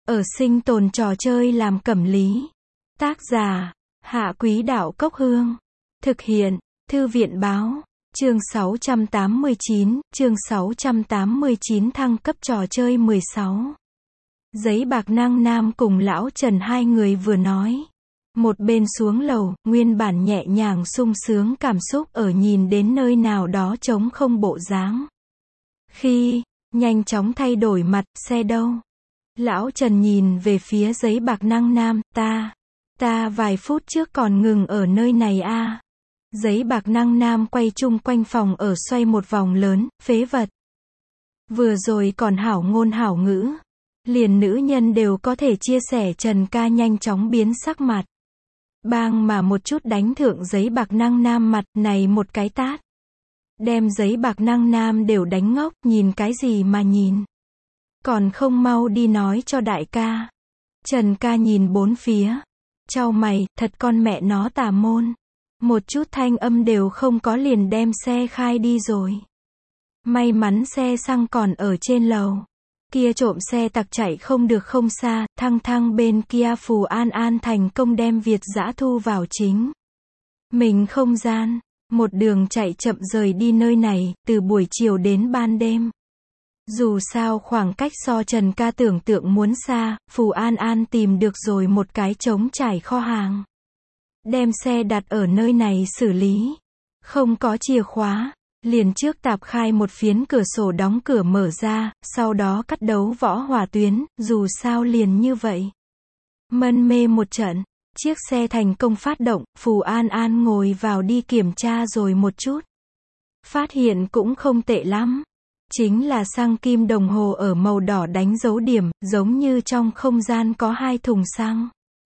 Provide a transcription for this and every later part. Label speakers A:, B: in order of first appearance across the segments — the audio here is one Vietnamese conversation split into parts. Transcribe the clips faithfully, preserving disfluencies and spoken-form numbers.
A: Ở sinh tồn trò chơi làm cẩm lý. Tác giả, Hạ Quý Đạo Cốc Hương. Thực hiện, Thư viện Báo. Chương sáu trăm tám mươi chín, chương sáu trăm tám mươi chín thăng cấp trò chơi mười sáu. Giấy bạc năng nam cùng lão Trần hai người vừa nói. Một bên xuống lầu, nguyên bản nhẹ nhàng sung sướng cảm xúc ở nhìn đến nơi nào đó trống không bộ dáng. Khi, nhanh chóng thay đổi mặt, xe đâu? Lão Trần nhìn về phía giấy bạc năng nam, ta, ta vài phút trước còn ngừng ở nơi này a. À. Giấy bạc năng nam quay chung quanh phòng ở xoay một vòng lớn, phế vật. Vừa rồi còn hảo ngôn hảo ngữ. Liền nữ nhân đều có thể chia sẻ, Trần ca nhanh chóng biến sắc mặt. Bang mà một chút đánh thượng giấy bạc năng nam mặt, này một cái tát. Đem giấy bạc năng nam đều đánh ngốc, nhìn cái gì mà nhìn. Còn không mau đi nói cho đại ca. Trần ca nhìn bốn phía. Chau mày, thật con mẹ nó tà môn. Một chút thanh âm đều không có liền đem xe khai đi rồi. May mắn xe xăng còn ở trên lầu. Kia trộm xe tặc chạy không được không xa, thăng thăng bên kia Phù An An thành công đem Việt dã thu vào chính mình không gian. Một đường chạy chậm rời đi nơi này, từ buổi chiều đến ban đêm. Dù sao khoảng cách so Trần ca tưởng tượng muốn xa, Phù An An tìm được rồi một cái trống trải kho hàng. Đem xe đặt ở nơi này xử lý. Không có chìa khóa. Liền trước tạp khai một phiến cửa sổ đóng cửa mở ra, sau đó cắt đấu võ hỏa tuyến, dù sao liền như vậy. Mân mê một trận, chiếc xe thành công phát động, Phù An An ngồi vào đi kiểm tra rồi một chút. Phát hiện cũng không tệ lắm. Chính là xăng kim đồng hồ ở màu đỏ đánh dấu điểm, giống như trong không gian có hai thùng xăng.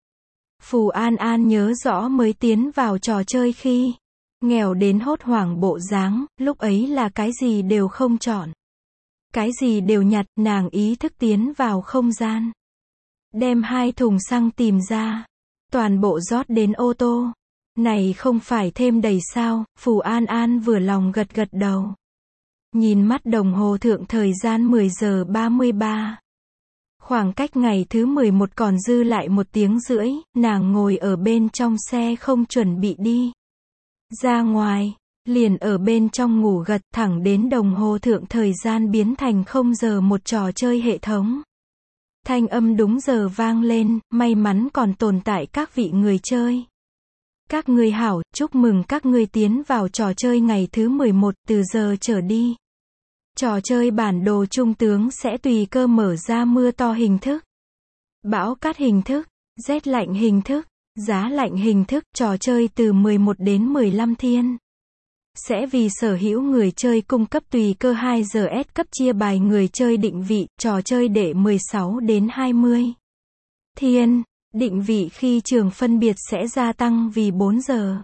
A: Phù An An nhớ rõ mới tiến vào trò chơi khi nghèo đến hốt hoảng bộ dáng, lúc ấy là cái gì đều không chọn. Cái gì đều nhặt, nàng ý thức tiến vào không gian. Đem hai thùng xăng tìm ra. Toàn bộ rót đến ô tô. Này không phải thêm đầy sao, Phù An An vừa lòng gật gật đầu. Nhìn mắt đồng hồ thượng thời gian mười giờ ba mươi ba. Khoảng cách ngày thứ mười một còn dư lại một tiếng rưỡi, nàng ngồi ở bên trong xe không chuẩn bị đi ra ngoài, liền ở bên trong ngủ gật thẳng đến đồng hồ thượng thời gian biến thành không giờ một trò chơi hệ thống. Thanh âm đúng giờ vang lên, may mắn còn tồn tại các vị người chơi. Các ngươi hảo, chúc mừng các ngươi tiến vào trò chơi ngày thứ mười một, từ giờ trở đi. Trò chơi bản đồ trung tướng sẽ tùy cơ mở ra mưa to hình thức, bão cát hình thức, rét lạnh hình thức, giá lạnh hình thức, trò chơi từ mười một đến mười lăm thiên. Sẽ vì sở hữu người chơi cung cấp tùy cơ hai giờ S cấp chia bài người chơi định vị, trò chơi để mười sáu đến hai mươi thiên. Định vị khi trường phân biệt sẽ gia tăng vì bốn giờ,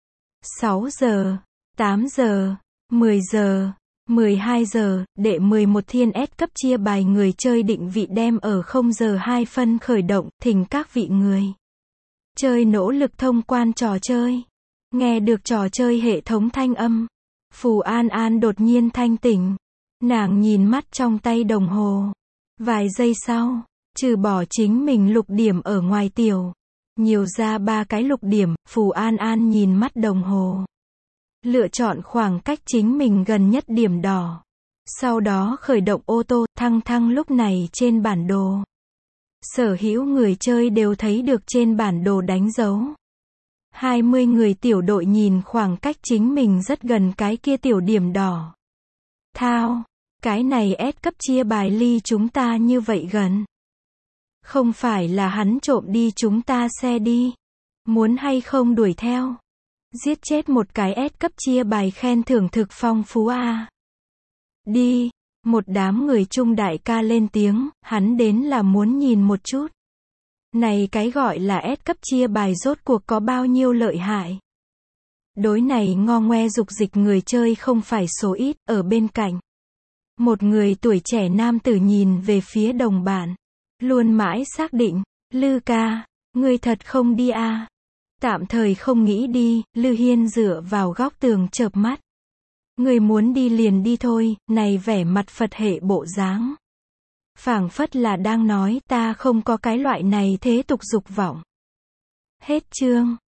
A: sáu giờ, tám giờ, mười giờ, mười hai giờ, để mười một thiên S cấp chia bài người chơi định vị đem ở không giờ hai phân khởi động, thỉnh các vị người chơi nỗ lực thông quan trò chơi. Nghe được trò chơi hệ thống thanh âm, Phù An An đột nhiên thanh tỉnh. Nàng nhìn mắt trong tay đồng hồ. Vài giây sau, trừ bỏ chính mình lục điểm ở ngoài tiểu, nhiều ra ba cái lục điểm, Phù An An nhìn mắt đồng hồ. Lựa chọn khoảng cách chính mình gần nhất điểm đỏ. Sau đó khởi động ô tô, thăng thăng lúc này trên bản đồ. Sở hữu người chơi đều thấy được trên bản đồ đánh dấu. hai mươi người tiểu đội nhìn khoảng cách chính mình rất gần cái kia tiểu điểm đỏ. Thao, cái này S cấp chia bài ly chúng ta như vậy gần. Không phải là hắn trộm đi chúng ta xe đi. Muốn hay không đuổi theo. Giết chết một cái S cấp chia bài khen thưởng thực phong phú a. À. Đi, một đám người trung đại ca lên tiếng, hắn đến là muốn nhìn một chút. Này cái gọi là S cấp chia bài rốt cuộc có bao nhiêu lợi hại. Đối này ngo ngoe dục dịch người chơi không phải số ít, ở bên cạnh. Một người tuổi trẻ nam tử nhìn về phía đồng bạn. Luôn mãi xác định, Lư ca, ngươi thật không đi à. Tạm thời không nghĩ đi, Lư Hiên dựa vào góc tường chợp mắt. Người muốn đi liền đi thôi, này vẻ mặt Phật hệ bộ dáng. Phảng phất là đang nói, ta không có cái loại này thế tục dục vọng. Hết chương.